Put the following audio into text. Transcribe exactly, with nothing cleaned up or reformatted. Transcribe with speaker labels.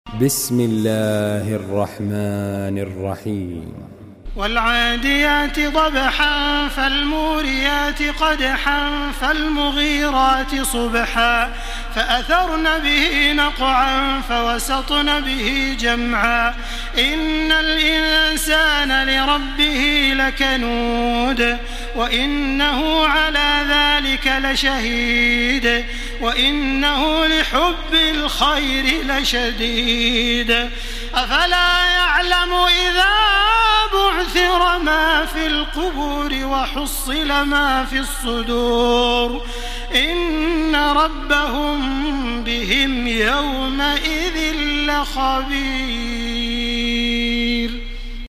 Speaker 1: بسم الله الرحمن الرحيم
Speaker 2: والعاديات ضبحا فالموريات قدحا فالمغيرات صبحا فأثرن به نقعا فوسطن به جمعا إن الإنسان لربه لكنود وإنه على ذلك لشهيد وإنه لحب الخير لشديد أفلا يعلم إذا بعثر ما في القبور وحصل ما في الصدور إن ربهم بهم يومئذ لخبير.